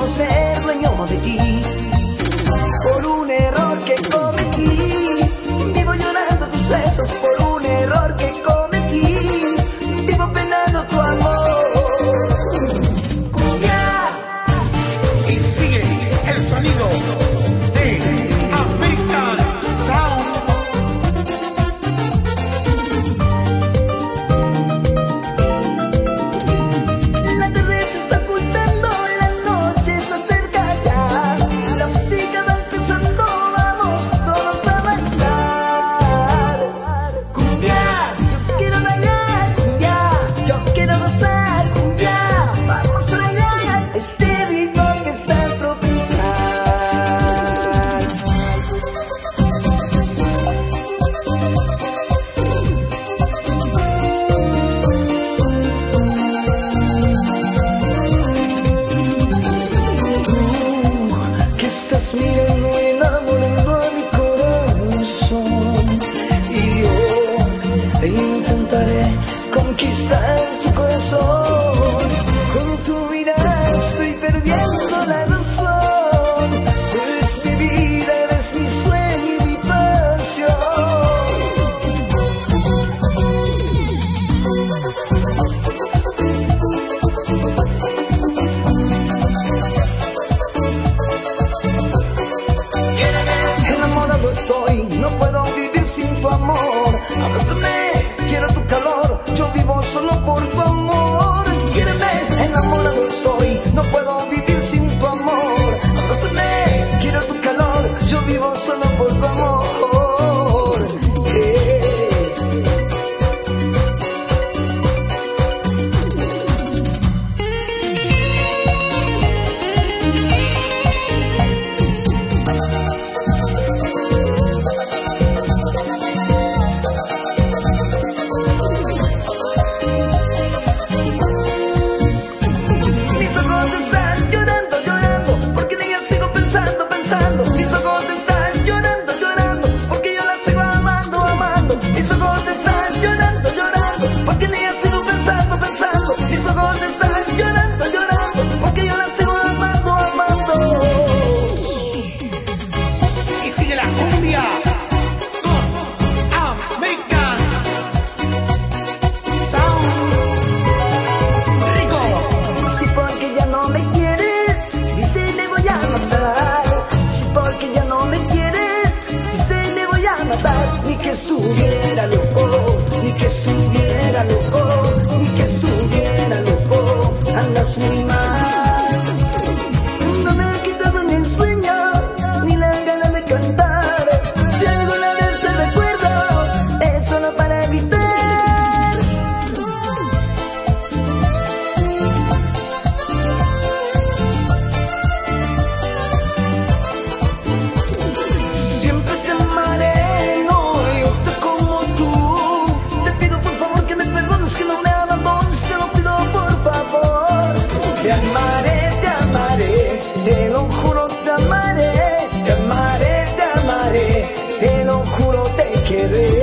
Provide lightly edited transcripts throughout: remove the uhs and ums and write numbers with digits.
ser dueño de ti. Por un error que cometí, vivo llorando tus besos. Por un error que cometí, vivo penando tu amor. Cumbia. Y sigue el sonido de African Sound. La tarde se está ocultando, la noche se acerca ya. La música va empezando, vamos todos a bailar. Cumbia, yo quiero bailar, cumbia, yo quiero gozar, cumbia. Vamos a bailar este ritmo que está tropical. Que estás mirando y enamorando a mi corazón, y yo intentaré conquistar tu corazón. Con tu mirada estoy perdiendo la razón. Tú eres mi vida, eres mi sueño y mi pasión. Enamorado estoy, no puedo vivir sin tu amor. Abrázame, quiero tu calor, yo vivo solo por tu amor. Quiéreme, enamorado estoy, no puedo vivir sin tu amor. Abrázame, quiero tu calor, yo vivo solo por tu amor. Mis ojos están llorando, llorando, porque en ella sigo pensando, pensando. Mis ojos están llorando, llorando, porque yo la sigo amando, amando. Mis ojos están llorando, llorando, porque en ella sigo pensando, pensando. Mis ojos están llorando, llorando, porque yo la sigo amando, amando. Y sigue la cumbia con African Sound. Rico. Si porque ya no me quieres, dice le voy a matar. Si porque ya no me quieres, dice le voy a matar. Ni que estuviera loco, ni que estuviera loco, ni que estuviera loco. Andas muy mal. No me ha quitado ni el sueño, ni la gana de cantar. Si alguna vez te recuerdo, es solo para gritar. Siempre te amaré, no hay otra como tú. Te pido por favor que me perdones, que no me abandones, te lo pido por favor. Te amaré, te lo juro, te amaré, te amaré, te amaré, te lo juro, te querré.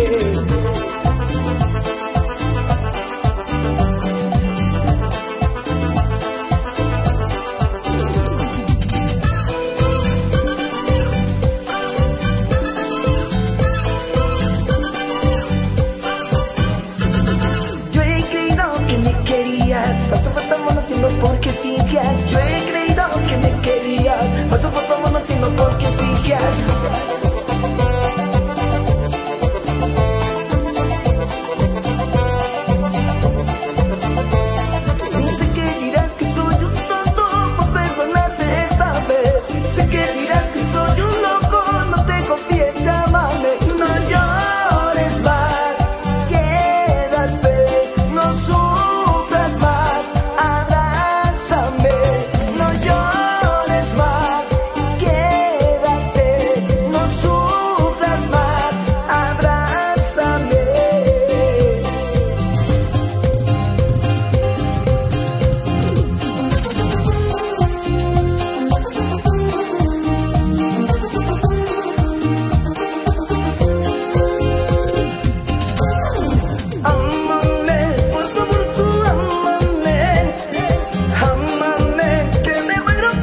Yo he creído que me querías, paso por tu amor, no tengo por qué fijar. Yo he creído que me querías, paso por tu amor, no tengo por qué fijar. Sé que dirás que soy un tonto por perdonarte esta vez. Sé que dirás que soy un loco, no te confíes, llámame. No llores más, quédate, no sufras más, abrázame. No llores más, quédate, no sufras más, abrázame. Ámame, por favor tú ámame, ámame, que me muero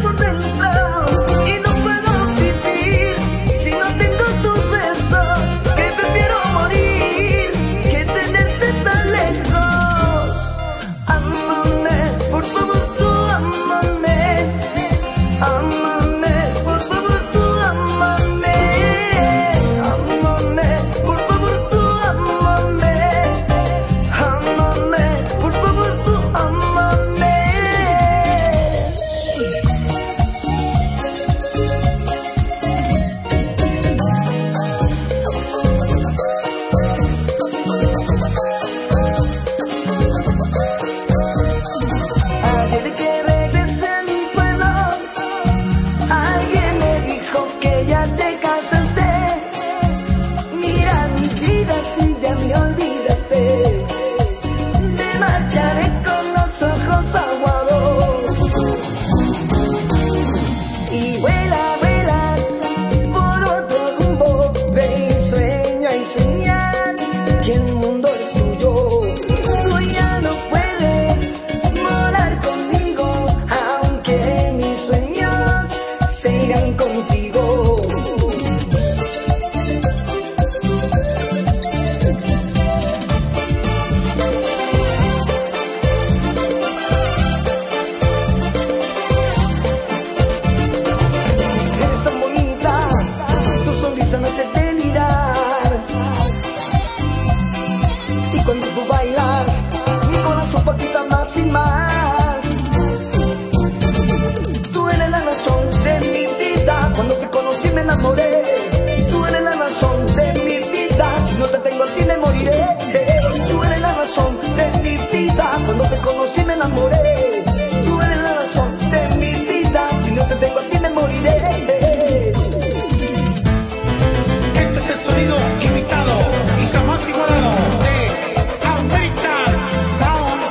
es el sonido imitado y jamás igualado de American Sound.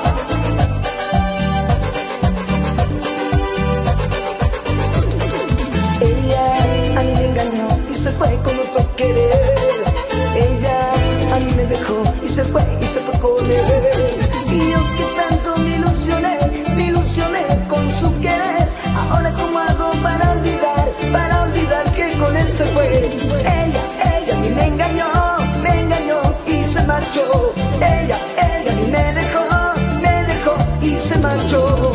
Ella a mí me engañó y se fue con otro querer. Ella a mí me dejó y se fue con él. Y yo que tanto me ilusioné con su querer. Ahora cómo hago para olvidar que con él se fue. Ella a mí me engañó y se marchó. Ella a mí me dejó y se marchó.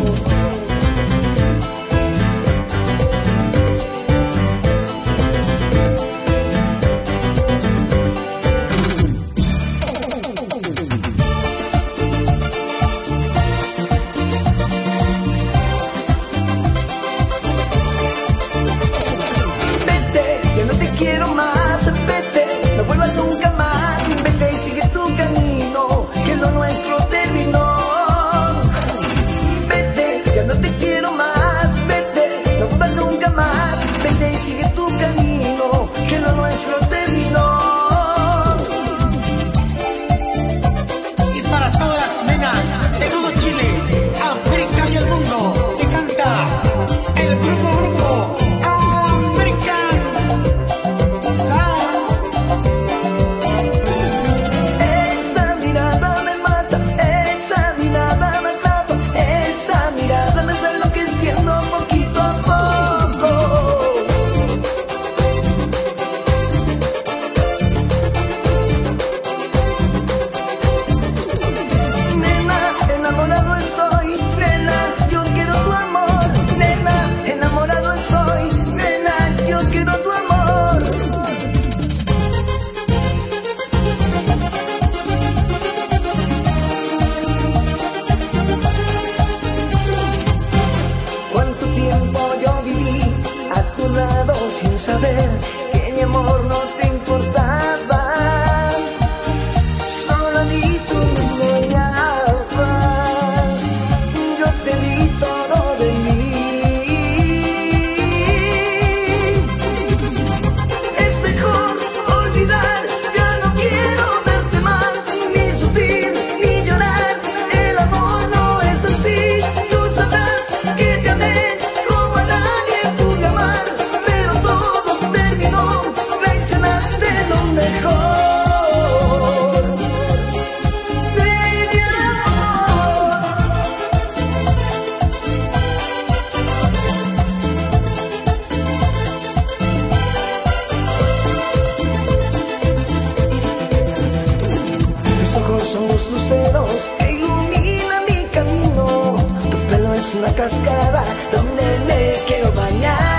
Quiero más, vete, no vuelvas nunca más. Vete y sigue tu camino, que lo nuestro terminó. Vete, ya no te quiero más. Vete, no vuelvas nunca más. Vete y sigue tu camino, que lo nuestro terminó. Y para todas las nenas de todo Chile, África y el mundo, que canta el grupo American. Esa mirada me mata, esa mirada me atrapa, esa mirada me va enloqueciendo poquito a poco. Nena, enamorado estoy, nena, yo quiero tu amor. Nena, enamorado estoy, nena, yo quiero tu amor. Cuánto tiempo yo viví a tu lado sin saber que mi amor no te importaba. Solo a mí tú me engañabas. Yo te di todo de mí. Es mejor olvidar, ya no quiero verte más, ni sufrir, ni llorar. El amor no es así. Tú sabrás que te amé como a nadie pude amar, pero todo terminó. Traicionaste lo mejor de mi amor. Tus ojos son los luceros que iluminan mi camino. Tu pelo es una cascada donde me quiero bañar.